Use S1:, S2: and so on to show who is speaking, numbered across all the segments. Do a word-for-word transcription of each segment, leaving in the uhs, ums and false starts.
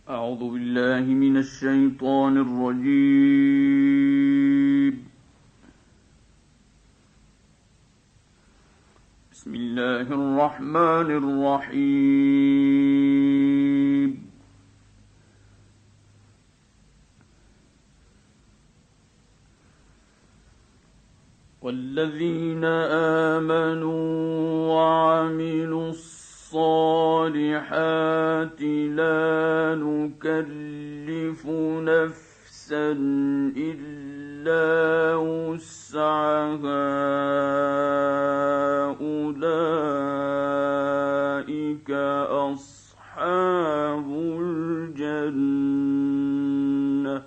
S1: أعوذ بالله من الشيطان الرجيم. بسم الله الرحمن الرحيم. والذين آمنوا وعملوا الصالحات لا نكلف نفسا إلا وسعها أولئك أصحاب الجنة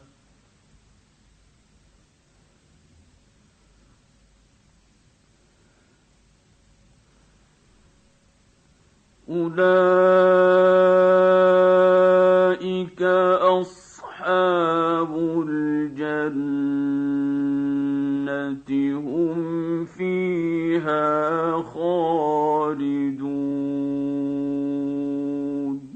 S1: أولئك أصحاب الجنة هم فيها خالدون.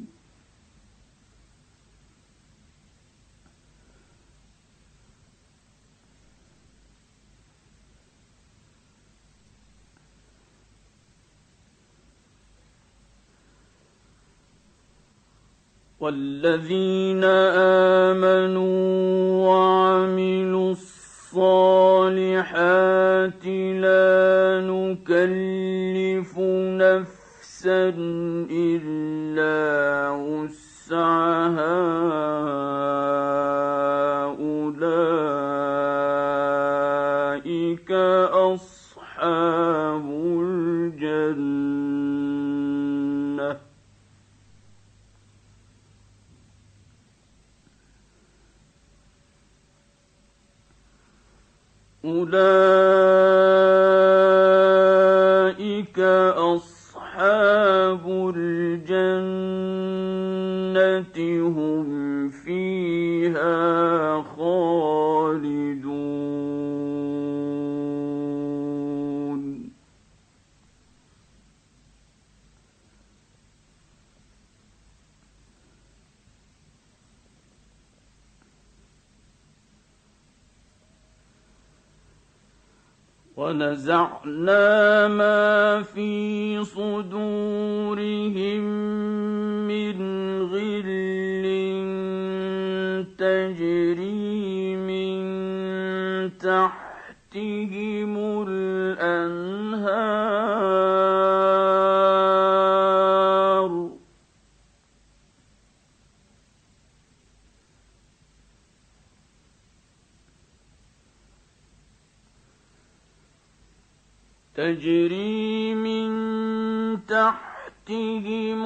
S1: والذين آمنوا وعملوا الصالحات لا نكلف نفسا إلا وسعها أولئك أصحاب الجنة أولئك أصحاب الجنة هم فيها خالدون. ونزعنا ما في صدورهم من غل تجري من تحتهم الأنهار تجري من تحتهم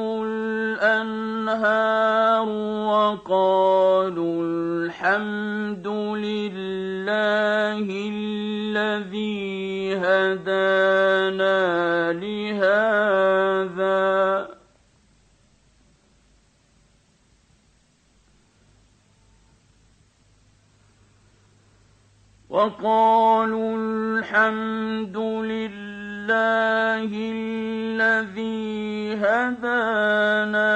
S1: الأنهار وقالوا الحمد لله الذي هدانا لهذا وقالوا الحمد لله الذي هدانا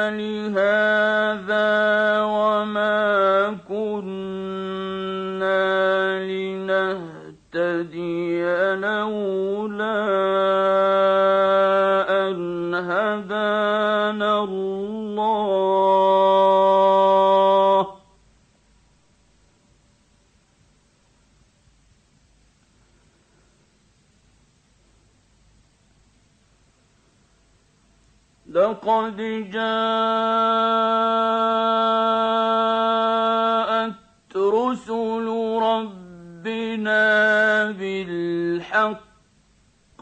S1: لهذا وما كنا لنهتدي لولا أن هدانا الله لقد جاءت رسل ربنا بالحق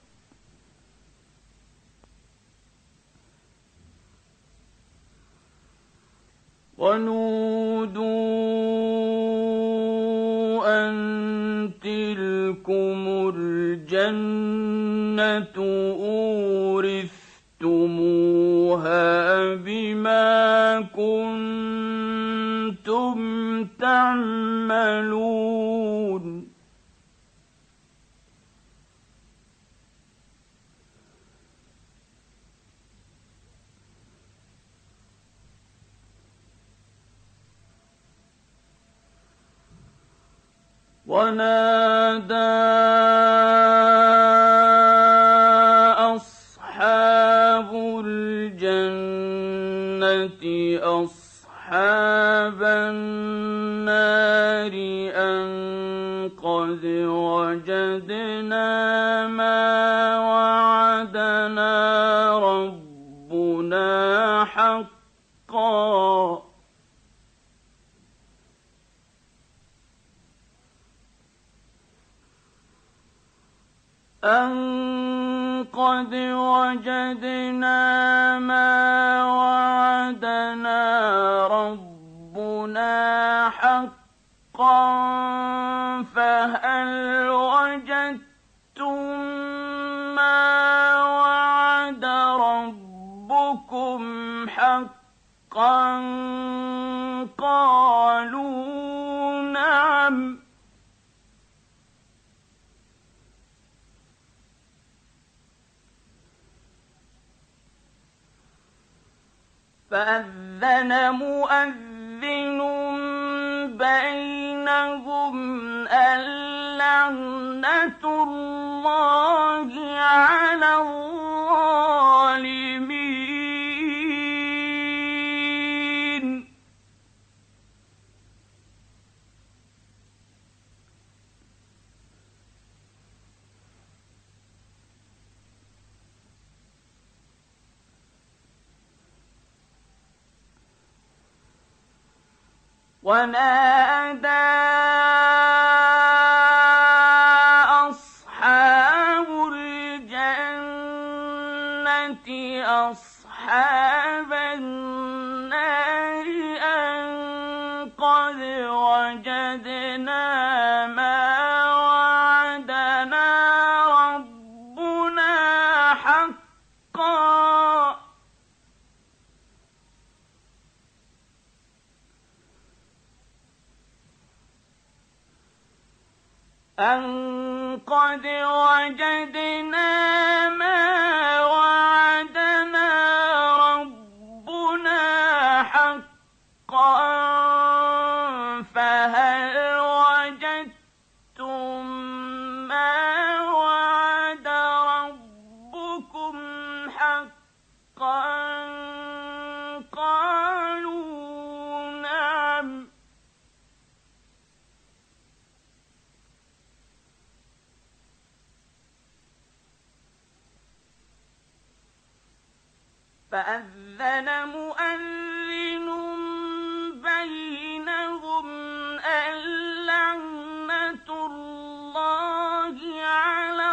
S1: ونودوا أن تلكم الجنة أورثتموها بما كنتم تعملون. ونادى أصحاب الجنة أصحاب النار أن قد وجدنا ما وعدنا ربنا حقا أن قد وجدنا ما وعدنا ربنا حقا فهل وجدتم ما وعد ربكم حقا قالوا نعم فأذن مؤذن بينهم اللعنة الله على الظالمين ونادى أصحاب الجنة أصحاب النار أن قد وجدنا ما وعدنا ربنا حقا أن قد وجدنا ما وعدنا ربنا حقا فهل وجدتم ما وعد ربكم حقا قالوا نعم فأذن مؤذن بينهم اللعنة الله على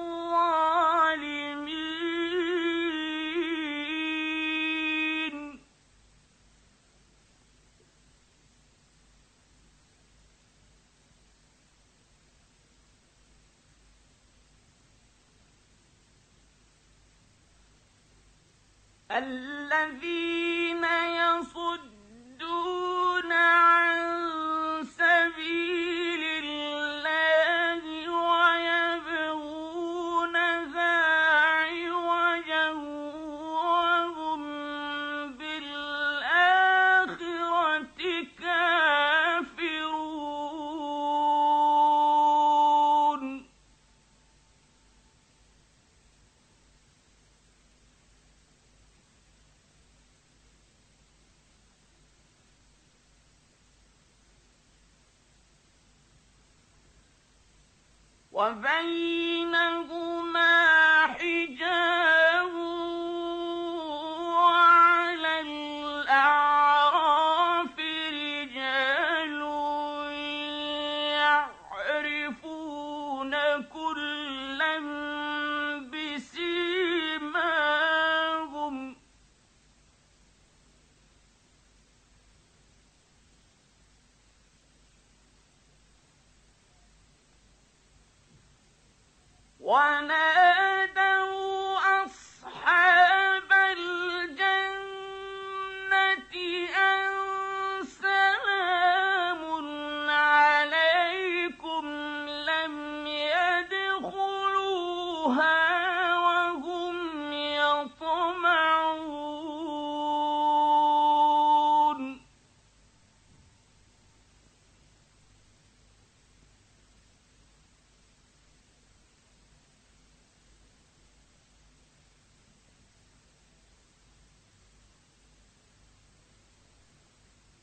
S1: الظالمين الذين يصدون عن سبيل الله ويبغونها عوجا وهم بالآخرة كافرون وبينهما حجاب وعلى الأعراف رجال يعرفون كلا بسيماهم ونادوا أصحاب الجنة أن سلام عليكم لم يدخلوها وهم يطمعون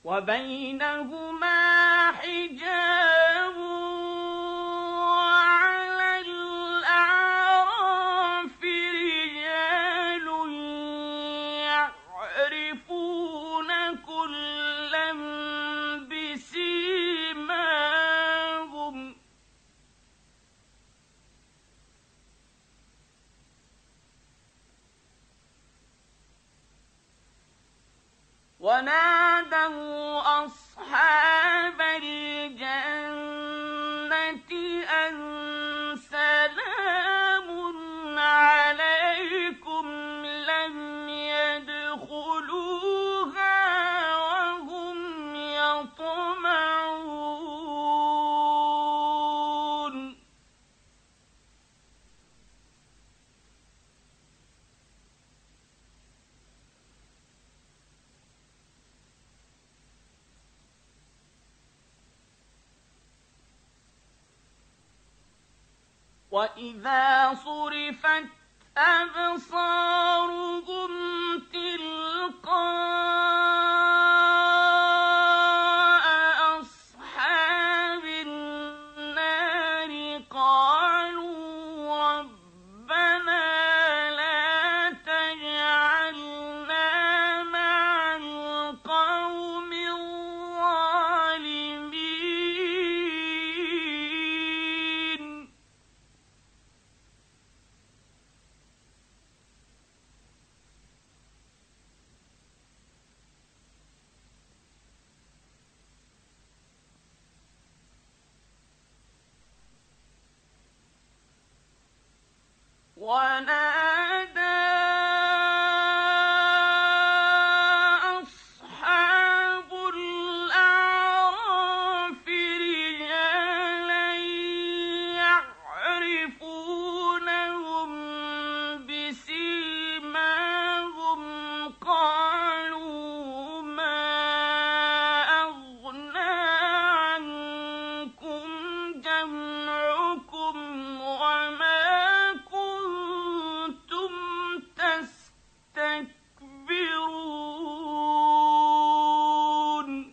S1: وبينهما حجاب وعلى الأعراف رجال يعرفون كلا بسيماهم ونادوا أصحاب الجنة أن سلام عليكم لم يدخلوها وهم يطمعون وإذا صرفت أبصارهم تلقاء أصحاب النار قالوا ربنا لا تجعلنا مع القوم الظالمين ونادى أصحاب الأعراف رجالا يعرفونهم بسيماهم قالوا ما أغنى عنكم جمعكم وما كنتم تستكبرون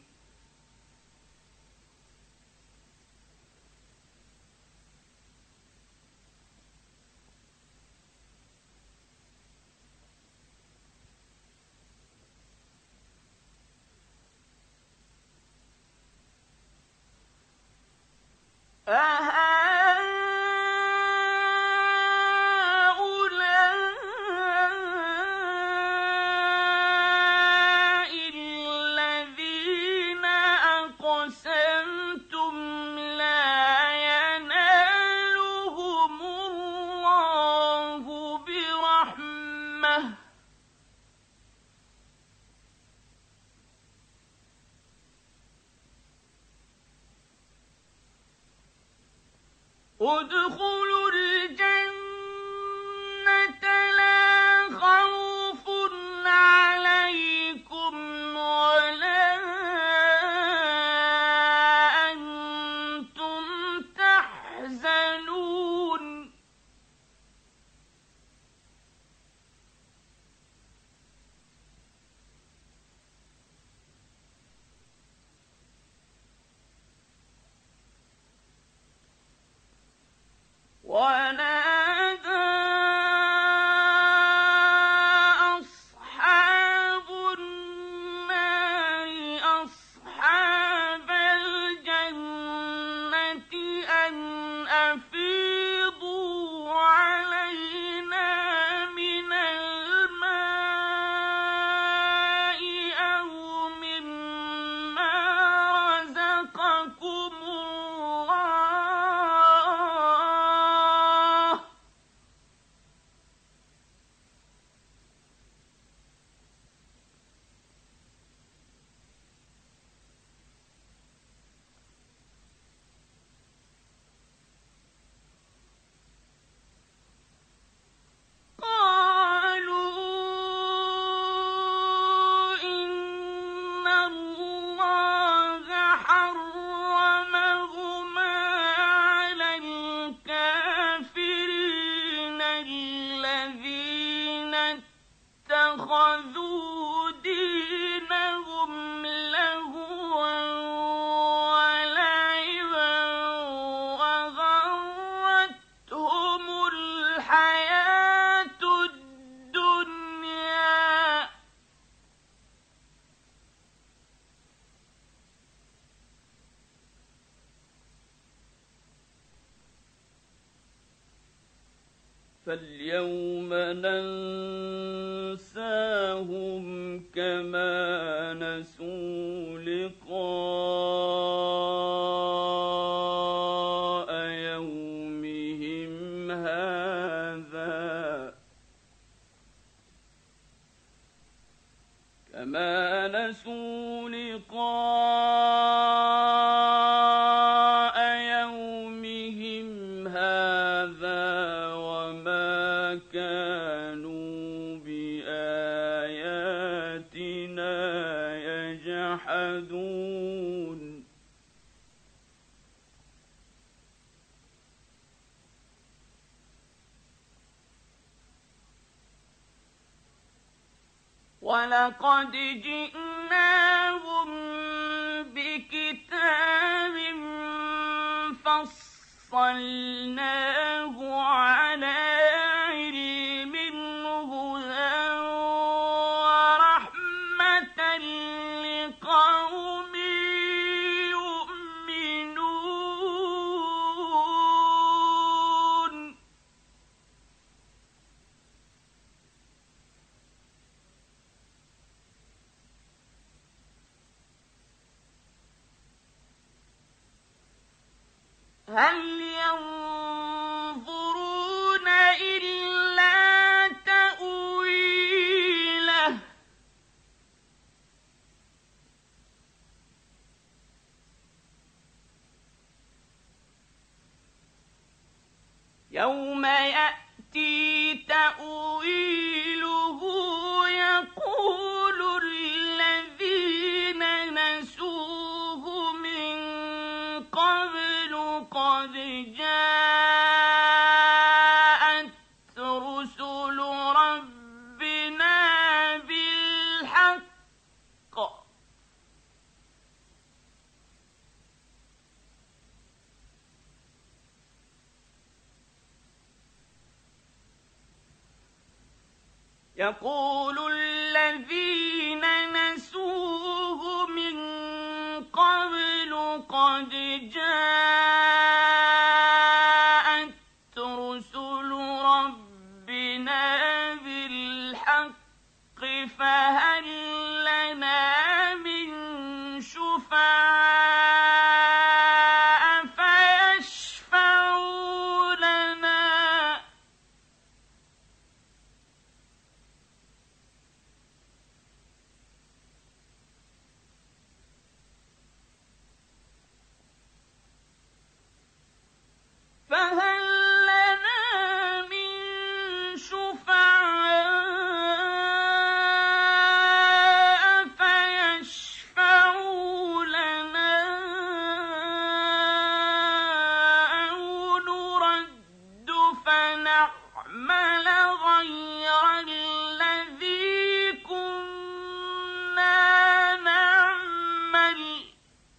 S1: أهؤلاء الذين أقسمتم لا ينالهم الله برحمة ادخلوا الجنة لا خوف عليكم ولا أنتم تحزنون ونادى أصحاب النار أصحاب الجنة أن أفيضوا علينا من الماء أو مما رزقكم الله قالوا إن الله حرمهما على الكافرين الذين اتخذوا دينهم لهوا فاليوم ننساهم كما نسوا لقاء يومهم هذا كما نسوا لقاء يومهم هذا وما كانوا بآياتنا يجحدون ولقد جئناهم بكتاب فصلناه على علم هدى ورحمة لقوم يؤمنون هل ينظرون إلا تأويله يوم يأتي تأويله يقول الذين نسوه من قبل قد جاءت رسل ربنا بالحق يقول الذين نسوه من قبل قد جاءت رسل ربنا بالحق فهل لنا من شفعاء فيشفعوا لنا فهل لنا من شفعاء فيشفعوا لنا أو نرد فنعمل غير الذي كنا نعمل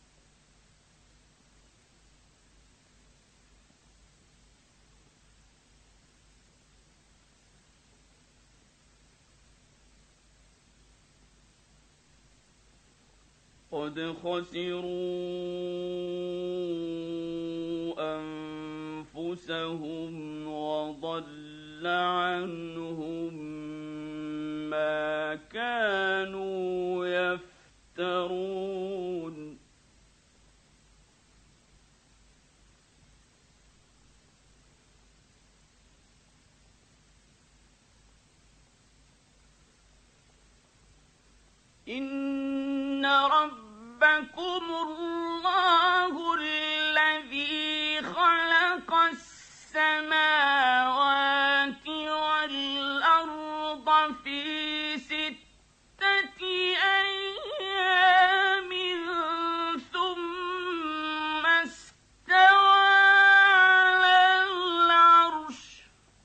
S1: قد خسروا أنفسهم وضل عنهم ما كانوا يفترون إن ربكم الله الذي خلق السماوات والأرض في ستة أيام ثم استوى على العرش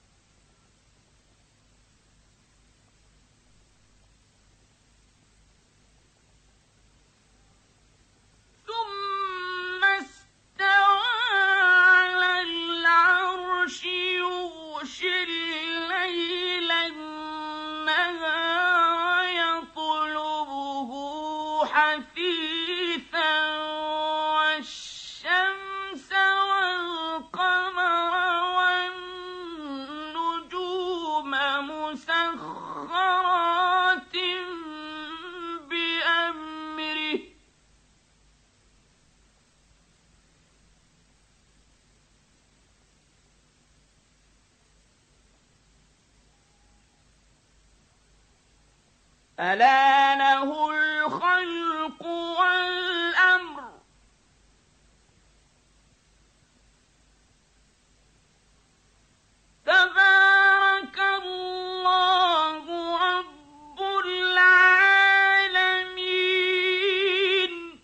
S1: ثم استوى على العرش يغشي الليل النهار يطلبه حثيثا والشمس والقمر والنجوم ألا له الخلق والأمر تبارك الله رب العالمين.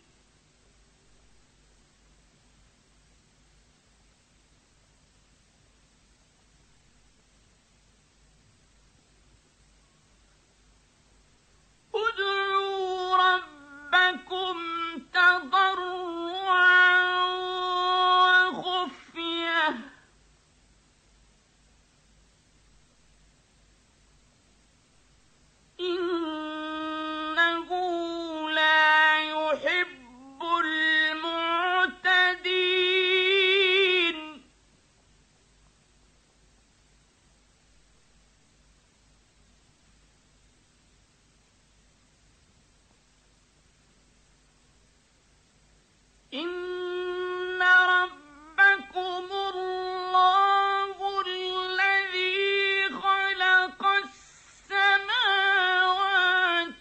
S1: ادعوا ربكم تضرعا وخفية إنه لا يحب المعتدين. إن ربكم الله الذي خلق السماوات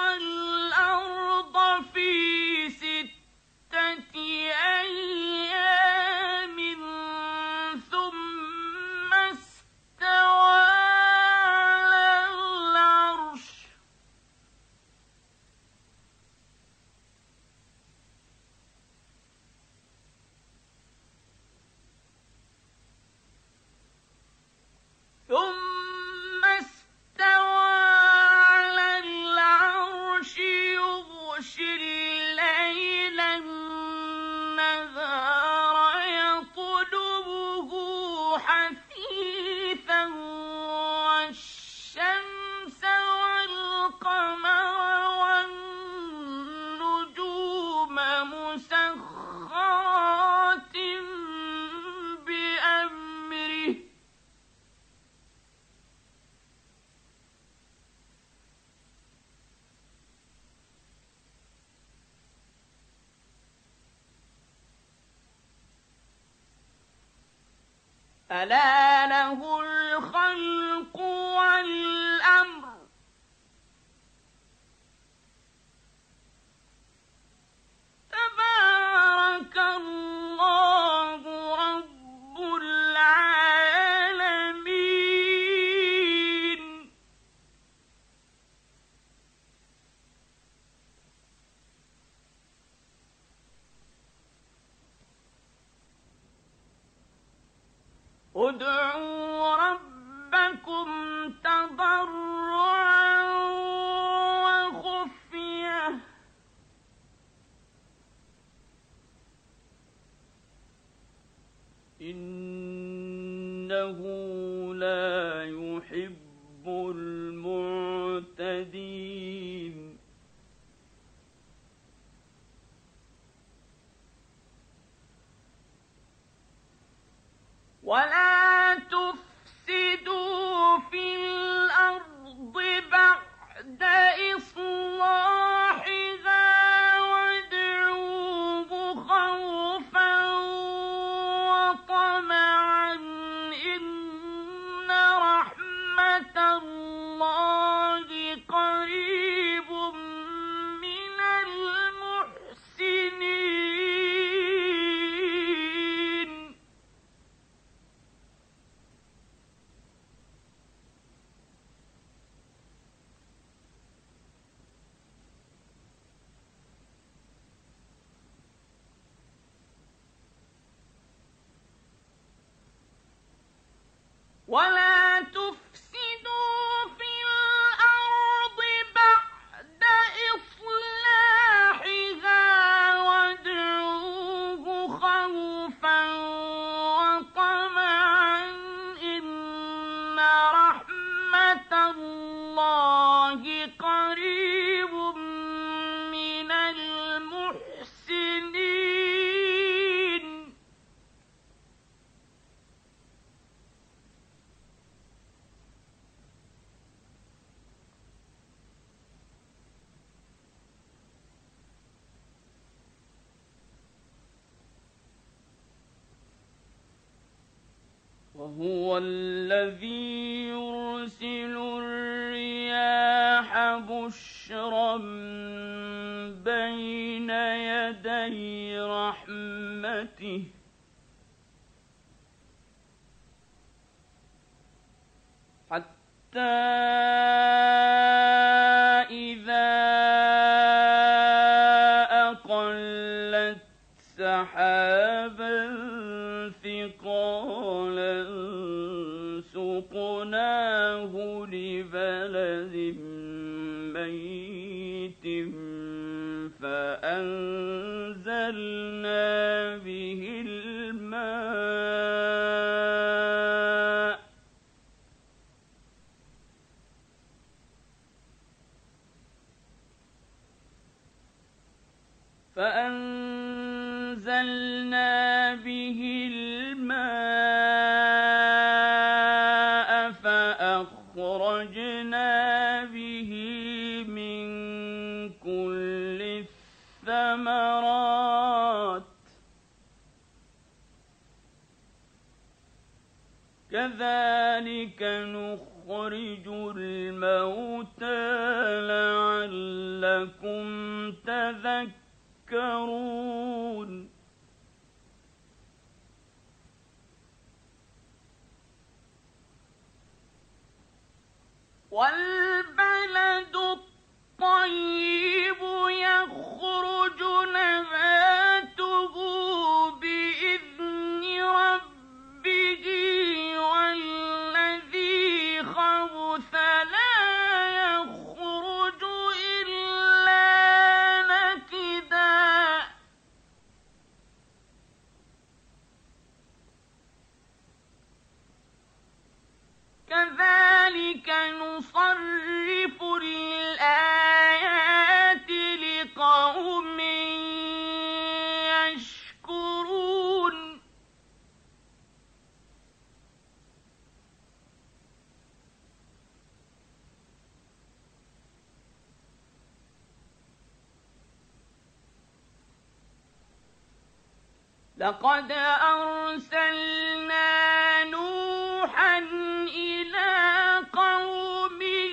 S1: والأرض في ستة أيام ثم استوى على العرش ثم استوى على العرش يغشي الليل النهار يطلبه حثيثا والشمس والقمر والنجوم مسخرات بأمره ألا له الخلق والأمر تبارك الله رب العالمين. ادعوا ربكم تضرعا وخفية إنه لا يحب المعتدين. ولا تفسدوا في الأرض بعد إصلاحها وادعوه خوفا وطمعا إن رحمة الله قريب من المحسنين. ولا تفسدوا في الأرض بعد إصلاحها وادعوه خوفا وطمعا إن رحمة الله قريب من المحسنين. وهو الذي يرسل الرياح بشرا بين يدي رحمته حتى إذا أقلت سحابا ثقالا سقناه لبلد ميت فأنزلنا به الماء فأنزلنا به الماء فأخرجنا به من كل الثمرات كذلك نخرج الموتى لعلكم تذكرون والبلد الطيب يخرج نباته بإذن ربه والذي خبث لا يخرج إلا نكدا كذلك نصرف الآيات لقوم يشكرون لقد أرسلنا نوحا إلى قومه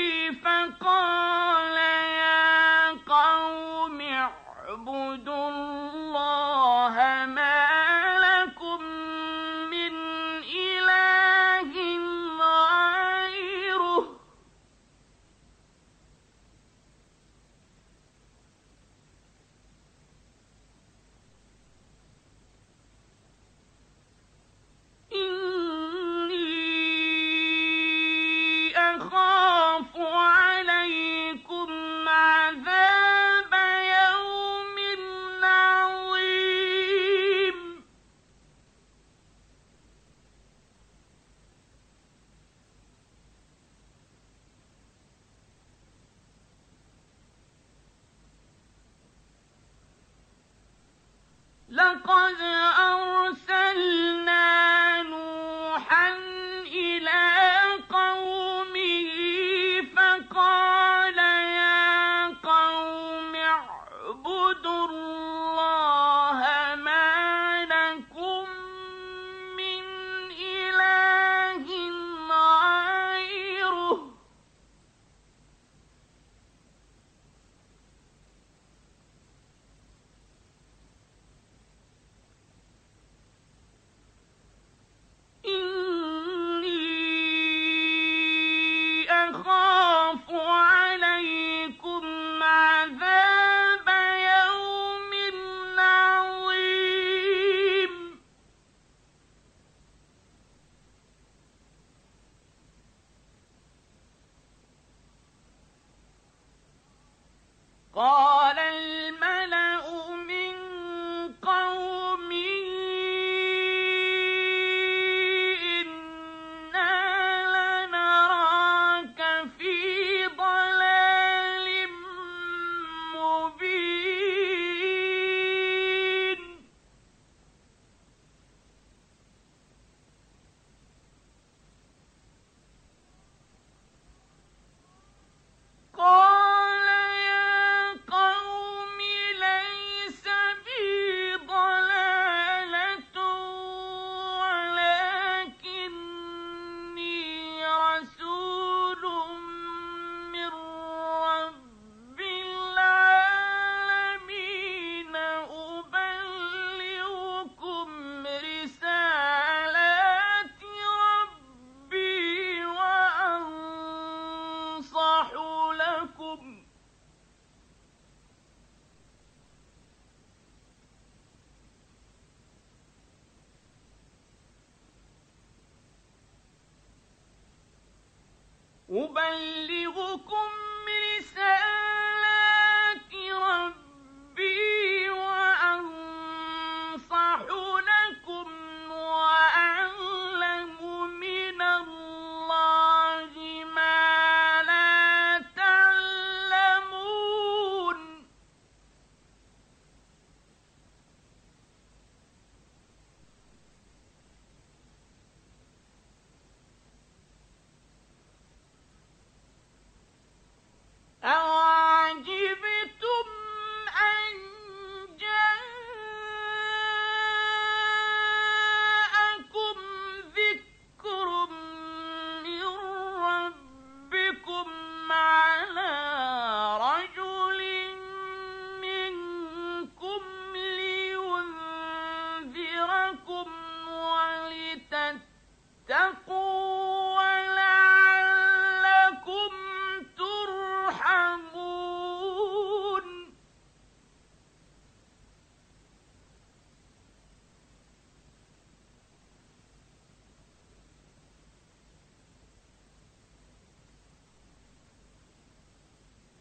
S1: فقال يا قوم اعبدوا الله ما لكم من إله غيره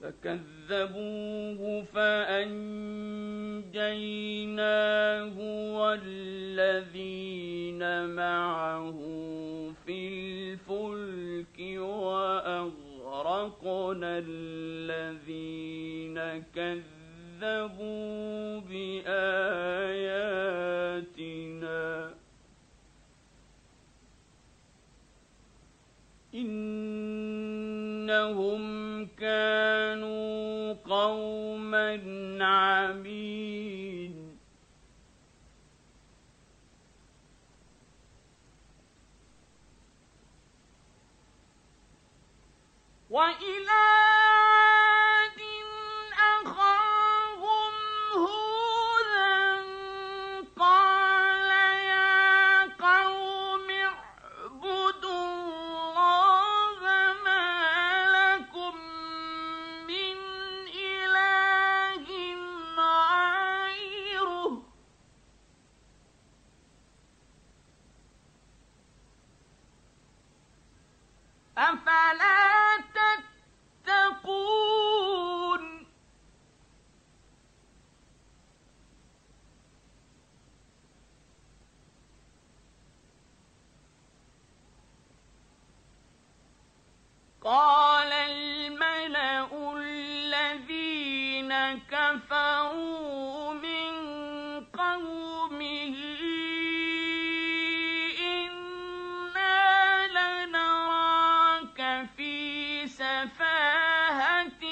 S1: فكذبوه فأنجيناه والذين معه في الفلك وأغرقنا الذين كذبوا بآياتنا إنهم كانوا قوما عمين وإلى عاد أخاهم هودا قال يا قوم اعبدوا الله ما لكم من إله غيره أفلا تتقون قال الملأ الذين كفروا من قومه إنا لنراك في سفاهة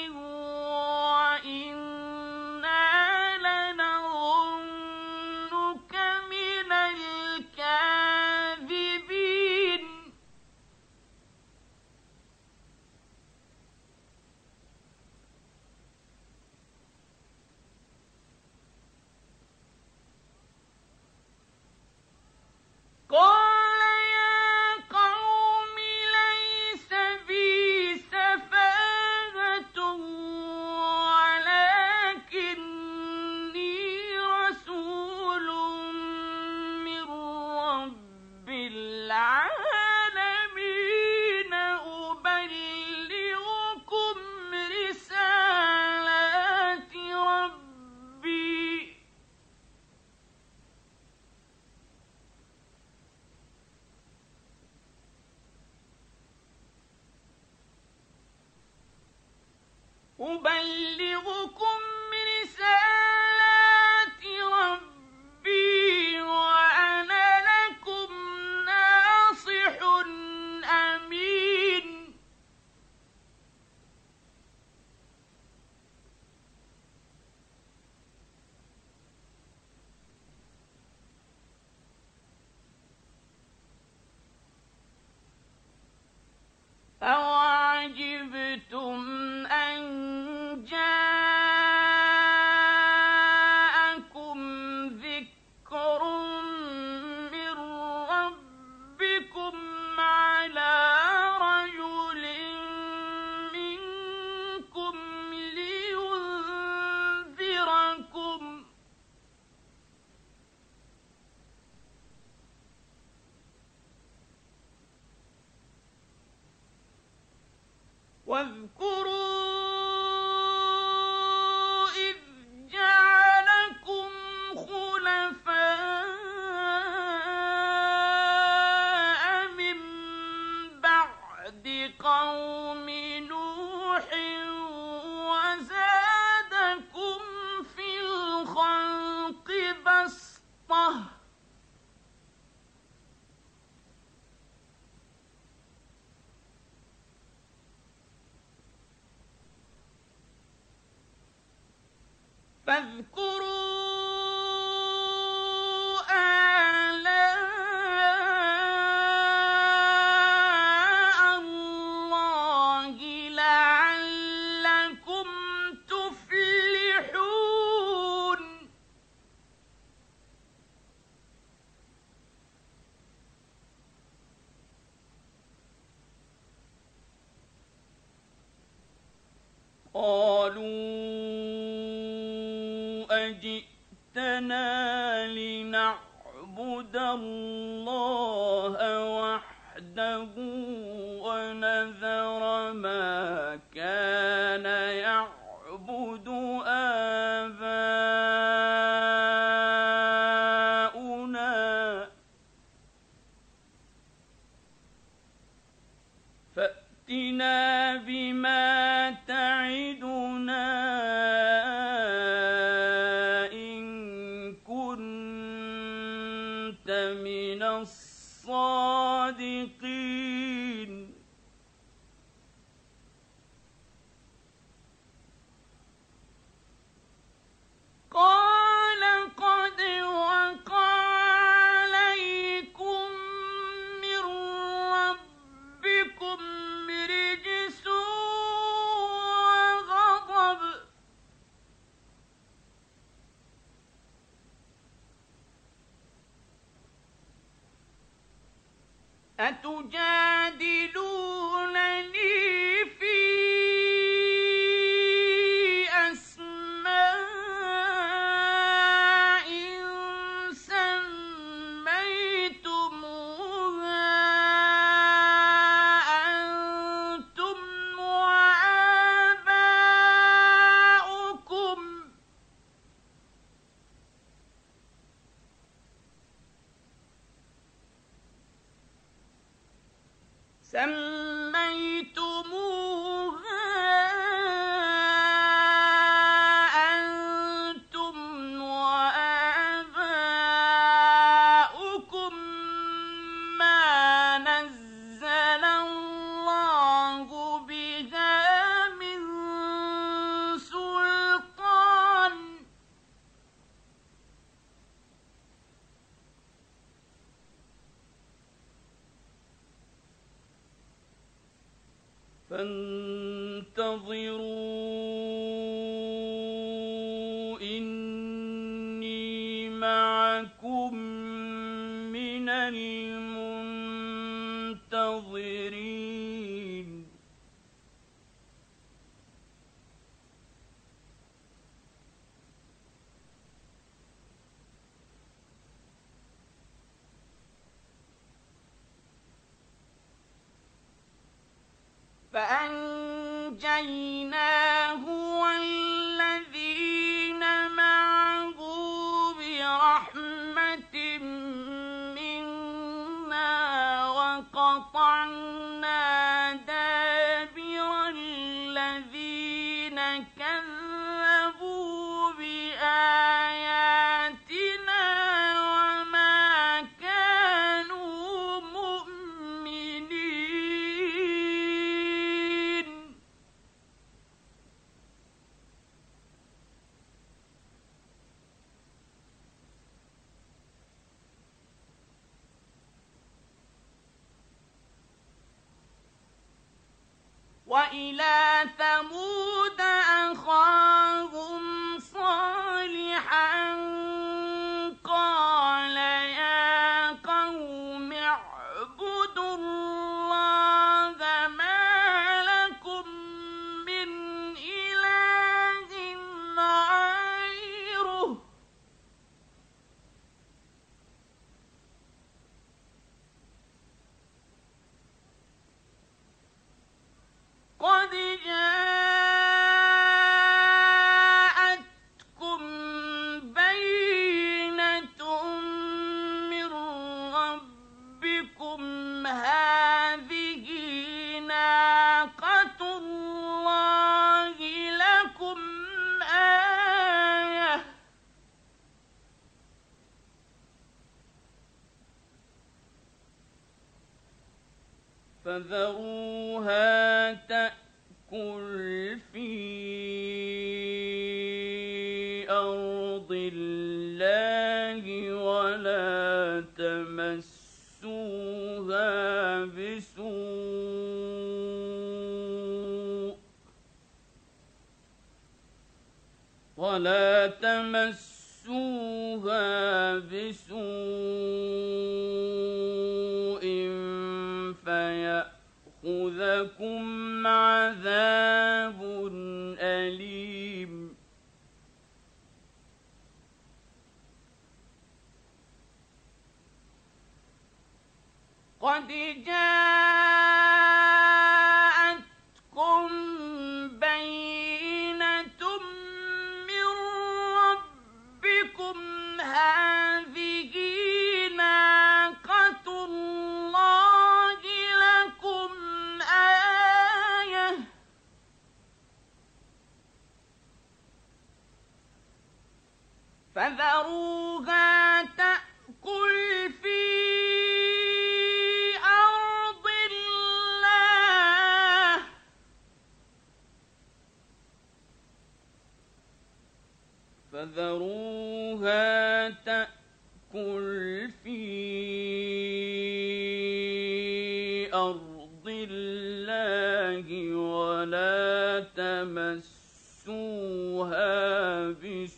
S1: وإنا لنظنك من الكاذبين قال يا قوم ليس بي سفاهة ولكني رسول من رب العالمين أبلغكم رسالات ربي أبلغكم رسالات ربي وأنا لكم ناصح أمين أَوَعَجِبْتُمْ أَنْ جَاءَكُمْ ذِكْرٌ مِّن رَّبِّكُمْ عَلَىٰ رَجُلٍ مِّنكُمْ لِيُنذِرَكُمْ ۖ واذكروا إذ جعلكم خلفاء من بعد قوم نوح وزادكم في الخلق بسطة فاذكروا آلاء الله لعلكم تفلحون قالوا أجئتنا لنعبد الله وحده ونذر ما كان يعبد نعبد آباؤنا فأتنا بما تعدنا إن كنت من الصادقين قال قد وقع عليكم من ربكم رجس وغضب أتجادلونني في أسماء سميتموها أنتم وآباؤكم سميتموها أنتم وآباؤكم ما نزل الله بها من سلطان فانتظروا إني معكم من المنتظرين فأنجيناه والذين معه برحمة منا وقطعنا دابر الذين كذبوا بآياتنا وما كانوا مؤمنين وإلى ثمود أخاهم صالحا قال يا قوم اعبدوا الله ما لكم من إله غيره قد جاءتكم بينة من ربكم هذه ناقة الله لكم آية فذروها تأكل في أرض الله ولا تمسوها بسوء ولا تمسوها بسوء فيأخذكم عذاب أليم قد جاءتكم بينة فذروها تأكل في أرض الله فذروها تأكل في أرض الله ولا تمسوها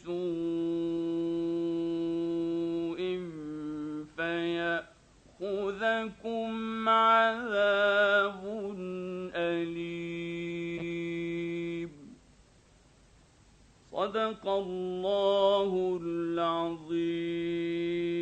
S1: بسوء فيأخذكم عذاب أليم. صدق الله العظيم.